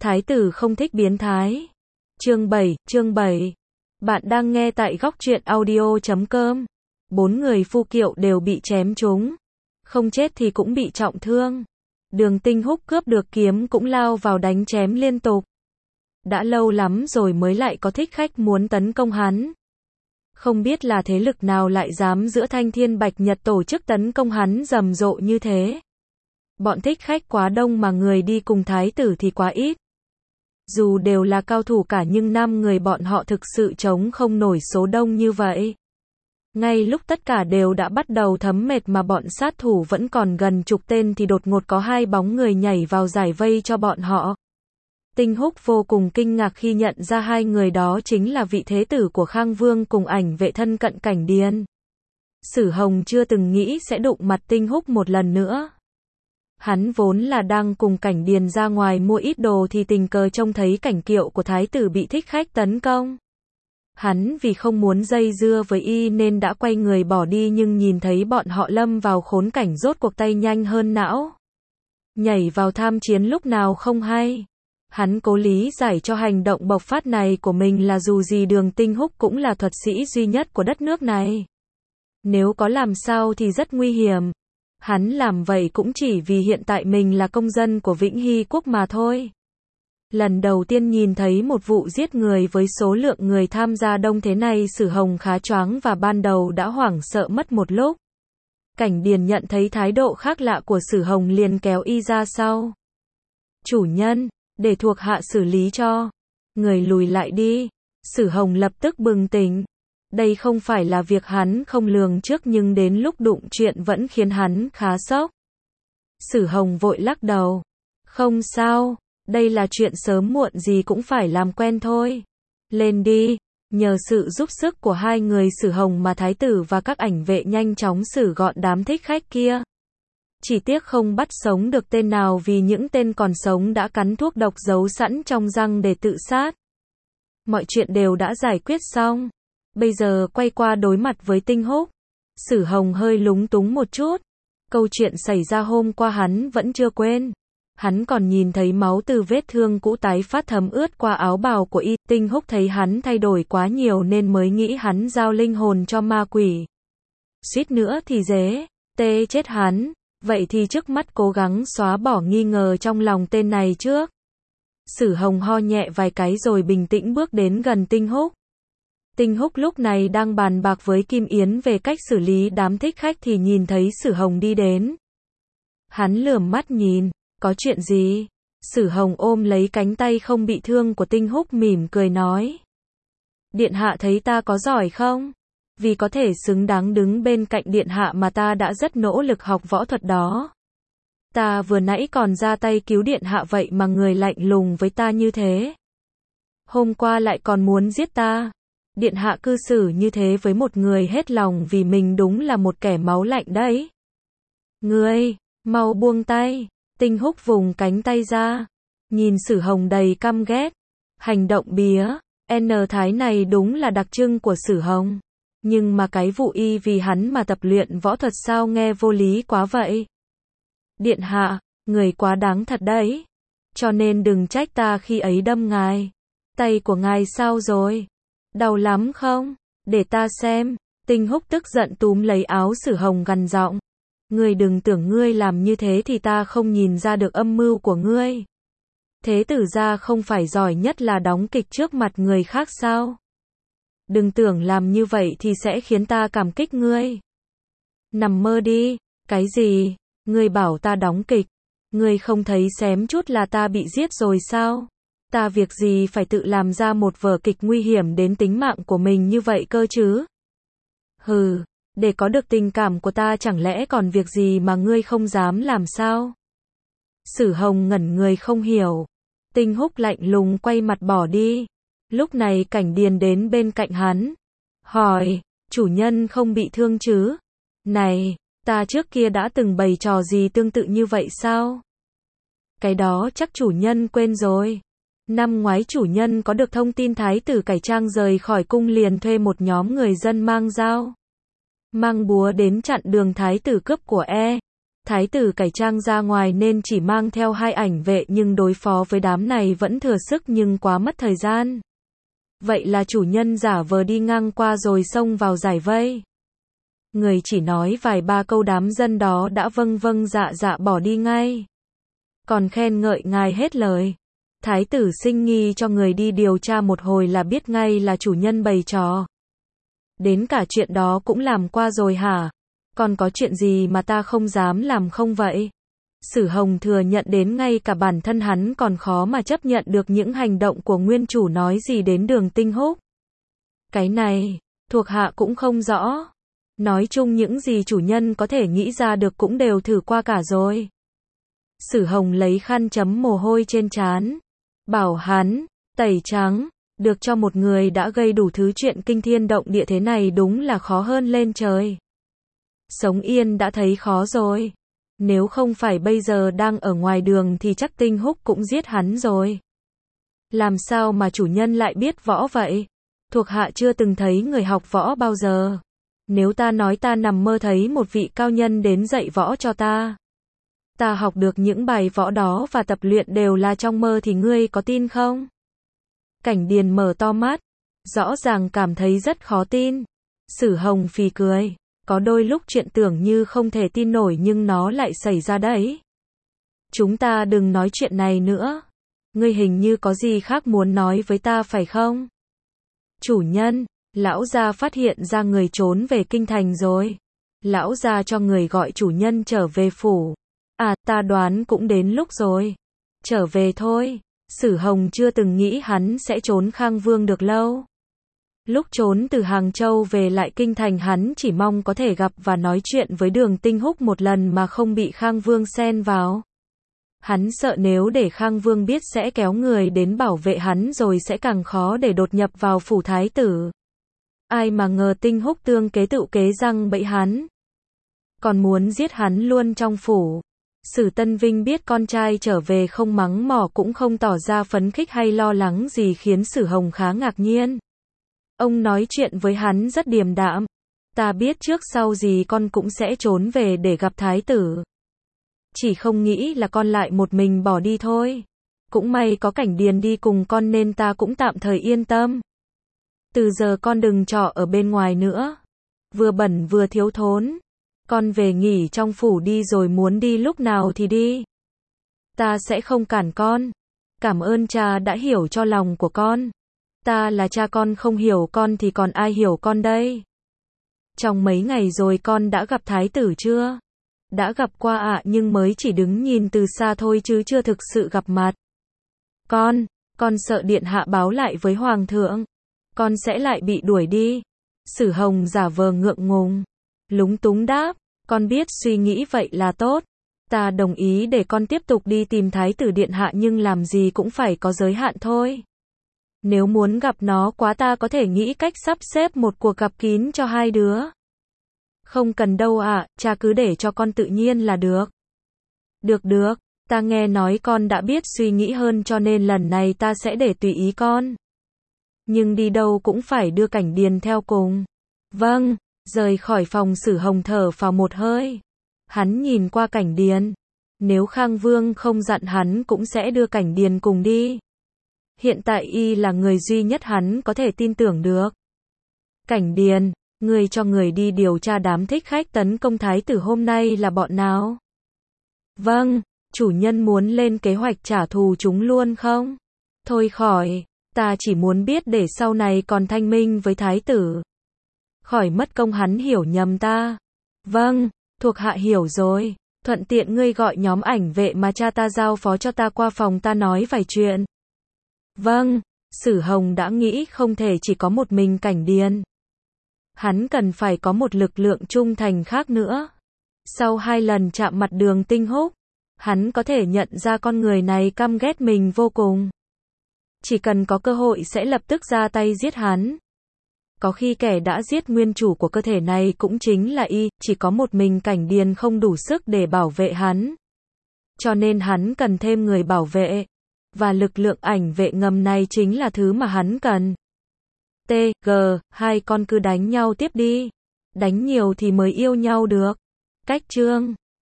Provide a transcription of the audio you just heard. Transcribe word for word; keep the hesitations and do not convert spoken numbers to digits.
Thái tử không thích biến thái. Chương bảy, chương bảy. Bạn đang nghe tại góc truyện audio chấm com. Bốn người phu kiệu đều bị chém trúng. Không chết thì cũng bị trọng thương. Đường Tinh Húc cướp được kiếm cũng lao vào đánh chém liên tục. Đã lâu lắm rồi mới lại có thích khách muốn tấn công hắn. Không biết là thế lực nào lại dám giữa Thanh Thiên Bạch Nhật tổ chức tấn công hắn rầm rộ như thế. Bọn thích khách quá đông mà người đi cùng thái tử thì quá ít. Dù đều là cao thủ cả nhưng năm người bọn họ thực sự chống không nổi số đông như vậy. Ngay lúc tất cả đều đã bắt đầu thấm mệt mà bọn sát thủ vẫn còn gần chục tên thì đột ngột có hai bóng người nhảy vào giải vây cho bọn họ. Tinh Húc vô cùng kinh ngạc khi nhận ra hai người đó chính là vị thế tử của Khang Vương cùng ảnh vệ thân cận Cảnh Điền. Sử Hồng chưa từng nghĩ sẽ đụng mặt Tinh Húc một lần nữa. Hắn vốn là đang cùng Cảnh Điền ra ngoài mua ít đồ thì tình cờ trông thấy cảnh kiệu của thái tử bị thích khách tấn công. Hắn vì không muốn dây dưa với y nên đã quay người bỏ đi, nhưng nhìn thấy bọn họ lâm vào khốn cảnh rốt cuộc tay nhanh hơn não. Nhảy vào tham chiến lúc nào không hay. Hắn cố lý giải cho hành động bộc phát này của mình là dù gì Đường Tinh Húc cũng là thuật sĩ duy nhất của đất nước này. Nếu có làm sao thì rất nguy hiểm. Hắn làm vậy cũng chỉ vì hiện tại mình là công dân của Vĩnh Hy Quốc mà thôi. Lần đầu tiên nhìn thấy một vụ giết người với số lượng người tham gia đông thế này, Sử Hồng khá choáng và ban đầu đã hoảng sợ mất một lúc. Cảnh Điền nhận thấy thái độ khác lạ của Sử Hồng liền kéo y ra sau. Chủ nhân, để thuộc hạ xử lý cho. Người lùi lại đi. Sử Hồng lập tức bừng tỉnh. Đây không phải là việc hắn không lường trước nhưng đến lúc đụng chuyện vẫn khiến hắn khá sốc. Sử Hồng vội lắc đầu. Không sao, đây là chuyện sớm muộn gì cũng phải làm quen thôi. Lên đi. Nhờ sự giúp sức của hai người Sử Hồng mà thái tử và các ảnh vệ nhanh chóng xử gọn đám thích khách kia. Chỉ tiếc không bắt sống được tên nào vì những tên còn sống đã cắn thuốc độc giấu sẵn trong răng để tự sát. Mọi chuyện đều đã giải quyết xong. Bây giờ quay qua đối mặt với Tinh Húc. Sử Hồng hơi lúng túng một chút. Câu chuyện xảy ra hôm qua hắn vẫn chưa quên. Hắn còn nhìn thấy máu từ vết thương cũ tái phát thấm ướt qua áo bào của y. Tinh Húc thấy hắn thay đổi quá nhiều nên mới nghĩ hắn giao linh hồn cho ma quỷ. Suýt nữa thì dễ tê chết hắn. Vậy thì trước mắt cố gắng xóa bỏ nghi ngờ trong lòng tên này trước. Sử Hồng ho nhẹ vài cái rồi bình tĩnh bước đến gần Tinh Húc. Tinh Húc lúc này đang bàn bạc với Kim Yến về cách xử lý đám thích khách thì nhìn thấy Sử Hồng đi đến. Hắn lườm mắt nhìn, có chuyện gì? Sử Hồng ôm lấy cánh tay không bị thương của Tinh Húc mỉm cười nói. Điện hạ thấy ta có giỏi không? Vì có thể xứng đáng đứng bên cạnh điện hạ mà ta đã rất nỗ lực học võ thuật đó. Ta vừa nãy còn ra tay cứu điện hạ vậy mà người lạnh lùng với ta như thế. Hôm qua lại còn muốn giết ta. Điện hạ cư xử như thế với một người hết lòng vì mình đúng là một kẻ máu lạnh đấy. Ngươi, mau buông tay. Tinh Húc vùng cánh tay ra. Nhìn Sử Hồng đầy căm ghét. Hành động bía, N thái này đúng là đặc trưng của Sử Hồng. Nhưng mà cái vụ y vì hắn mà tập luyện võ thuật sao nghe vô lý quá vậy. Điện hạ, người quá đáng thật đấy. Cho nên đừng trách ta khi ấy đâm ngài. Tay của ngài sao rồi? Đau lắm không? Để ta xem. Tinh Húc tức giận túm lấy áo Sử Hồng gằn giọng. Ngươi đừng tưởng ngươi làm như thế thì ta không nhìn ra được âm mưu của ngươi. Thế tử gia không phải giỏi nhất là đóng kịch trước mặt người khác sao? Đừng tưởng làm như vậy thì sẽ khiến ta cảm kích ngươi. Nằm mơ đi. Cái gì? Ngươi bảo ta đóng kịch. Ngươi không thấy xém chút là ta bị giết rồi sao? Ta việc gì phải tự làm ra một vở kịch nguy hiểm đến tính mạng của mình như vậy cơ chứ? Hừ, để có được tình cảm của ta chẳng lẽ còn việc gì mà ngươi không dám làm sao? Sử Hồng ngẩn người không hiểu. Tinh Húc lạnh lùng quay mặt bỏ đi. Lúc này Cảnh Điền đến bên cạnh hắn. Hỏi, chủ nhân không bị thương chứ? Này, ta trước kia đã từng bày trò gì tương tự như vậy sao? Cái đó chắc chủ nhân quên rồi. Năm ngoái chủ nhân có được thông tin thái tử cải trang rời khỏi cung liền thuê một nhóm người dân mang dao, mang búa đến chặn đường thái tử cướp của E. Thái tử cải trang ra ngoài nên chỉ mang theo hai ảnh vệ nhưng đối phó với đám này vẫn thừa sức nhưng quá mất thời gian. Vậy là chủ nhân giả vờ đi ngang qua rồi xông vào giải vây. Người chỉ nói vài ba câu đám dân đó đã vâng vâng dạ dạ bỏ đi ngay. Còn khen ngợi ngài hết lời. Thái tử sinh nghi cho người đi điều tra một hồi là biết ngay là chủ nhân bày trò. Đến cả chuyện đó cũng làm qua rồi hả? Còn có chuyện gì mà ta không dám làm không vậy? Sử Hồng thừa nhận đến ngay cả bản thân hắn còn khó mà chấp nhận được những hành động của nguyên chủ, nói gì đến Đường Tinh Húc. Cái này, thuộc hạ cũng không rõ. Nói chung những gì chủ nhân có thể nghĩ ra được cũng đều thử qua cả rồi. Sử Hồng lấy khăn chấm mồ hôi trên trán. Bảo hắn, tẩy trắng, được cho một người đã gây đủ thứ chuyện kinh thiên động địa thế này đúng là khó hơn lên trời. Sống yên đã thấy khó rồi. Nếu không phải bây giờ đang ở ngoài đường thì chắc Tinh Húc cũng giết hắn rồi. Làm sao mà chủ nhân lại biết võ vậy? Thuộc hạ chưa từng thấy người học võ bao giờ. Nếu ta nói ta nằm mơ thấy một vị cao nhân đến dạy võ cho ta. Ta học được những bài võ đó và tập luyện đều là trong mơ thì ngươi có tin không? Cảnh Điền mở to mắt. Rõ ràng cảm thấy rất khó tin. Sử Hồng phì cười. Có đôi lúc chuyện tưởng như không thể tin nổi nhưng nó lại xảy ra đấy. Chúng ta đừng nói chuyện này nữa. Ngươi hình như có gì khác muốn nói với ta phải không? Chủ nhân, lão gia phát hiện ra người trốn về kinh thành rồi. Lão gia cho người gọi chủ nhân trở về phủ. À, ta đoán cũng đến lúc rồi. Trở về thôi. Sử Hồng chưa từng nghĩ hắn sẽ trốn Khang Vương được lâu. Lúc trốn từ Hàng Châu về lại kinh thành hắn chỉ mong có thể gặp và nói chuyện với Đường Tinh Húc một lần mà không bị Khang Vương xen vào. Hắn sợ nếu để Khang Vương biết sẽ kéo người đến bảo vệ hắn rồi sẽ càng khó để đột nhập vào phủ thái tử. Ai mà ngờ Tinh Húc tương kế tự kế răng bẫy hắn. Còn muốn giết hắn luôn trong phủ. Sử Tân Vinh biết con trai trở về không mắng mỏ cũng không tỏ ra phấn khích hay lo lắng gì khiến Sử Hồng khá ngạc nhiên. Ông nói chuyện với hắn rất điềm đạm. Ta biết trước sau gì con cũng sẽ trốn về để gặp thái tử. Chỉ không nghĩ là con lại một mình bỏ đi thôi. Cũng may có Cảnh Điền đi cùng con nên ta cũng tạm thời yên tâm. Từ giờ con đừng trọ ở bên ngoài nữa. Vừa bẩn vừa thiếu thốn. Con về nghỉ trong phủ đi rồi muốn đi lúc nào thì đi. Ta sẽ không cản con. Cảm ơn cha đã hiểu cho lòng của con. Ta là cha con không hiểu con thì còn ai hiểu con đây? Trong mấy ngày rồi con đã gặp thái tử chưa? Đã gặp qua ạ, nhưng mới chỉ đứng nhìn từ xa thôi chứ chưa thực sự gặp mặt. Con, con sợ điện hạ báo lại với hoàng thượng. Con sẽ lại bị đuổi đi. Sử Hồng giả vờ ngượng ngùng. Lúng túng đáp, con biết suy nghĩ vậy là tốt. Ta đồng ý để con tiếp tục đi tìm thái tử điện hạ nhưng làm gì cũng phải có giới hạn thôi. Nếu muốn gặp nó quá ta có thể nghĩ cách sắp xếp một cuộc gặp kín cho hai đứa. Không cần đâu ạ, cha cứ để cho con tự nhiên là được. Được được, ta nghe nói con đã biết suy nghĩ hơn cho nên lần này ta sẽ để tùy ý con. Nhưng đi đâu cũng phải đưa Cảnh Điền theo cùng. Vâng, rời khỏi phòng Sử Hồng thở phào một hơi. Hắn nhìn qua Cảnh Điền. Nếu Khang Vương không dặn hắn cũng sẽ đưa Cảnh Điền cùng đi. Hiện tại y là người duy nhất hắn có thể tin tưởng được. Cảnh Điền, ngươi cho người đi điều tra đám thích khách tấn công thái tử hôm nay là bọn nào? Vâng, chủ nhân muốn lên kế hoạch trả thù chúng luôn không? Thôi khỏi, ta chỉ muốn biết để sau này còn thanh minh với thái tử. Khỏi mất công hắn hiểu nhầm ta. Vâng, thuộc hạ hiểu rồi. Thuận tiện ngươi gọi nhóm ảnh vệ mà cha ta giao phó cho ta qua phòng ta nói vài chuyện. Vâng, Sử Hồng đã nghĩ không thể chỉ có một mình Cảnh Điền. Hắn cần phải có một lực lượng trung thành khác nữa. Sau hai lần chạm mặt Đường Tinh Húc, hắn có thể nhận ra con người này căm ghét mình vô cùng. Chỉ cần có cơ hội sẽ lập tức ra tay giết hắn. Có khi kẻ đã giết nguyên chủ của cơ thể này cũng chính là y, chỉ có một mình Cảnh Điền không đủ sức để bảo vệ hắn. Cho nên hắn cần thêm người bảo vệ. Và lực lượng ảnh vệ ngầm này chính là thứ mà hắn cần. T, G, hai con cứ đánh nhau tiếp đi. Đánh nhiều thì mới yêu nhau được. Cách chương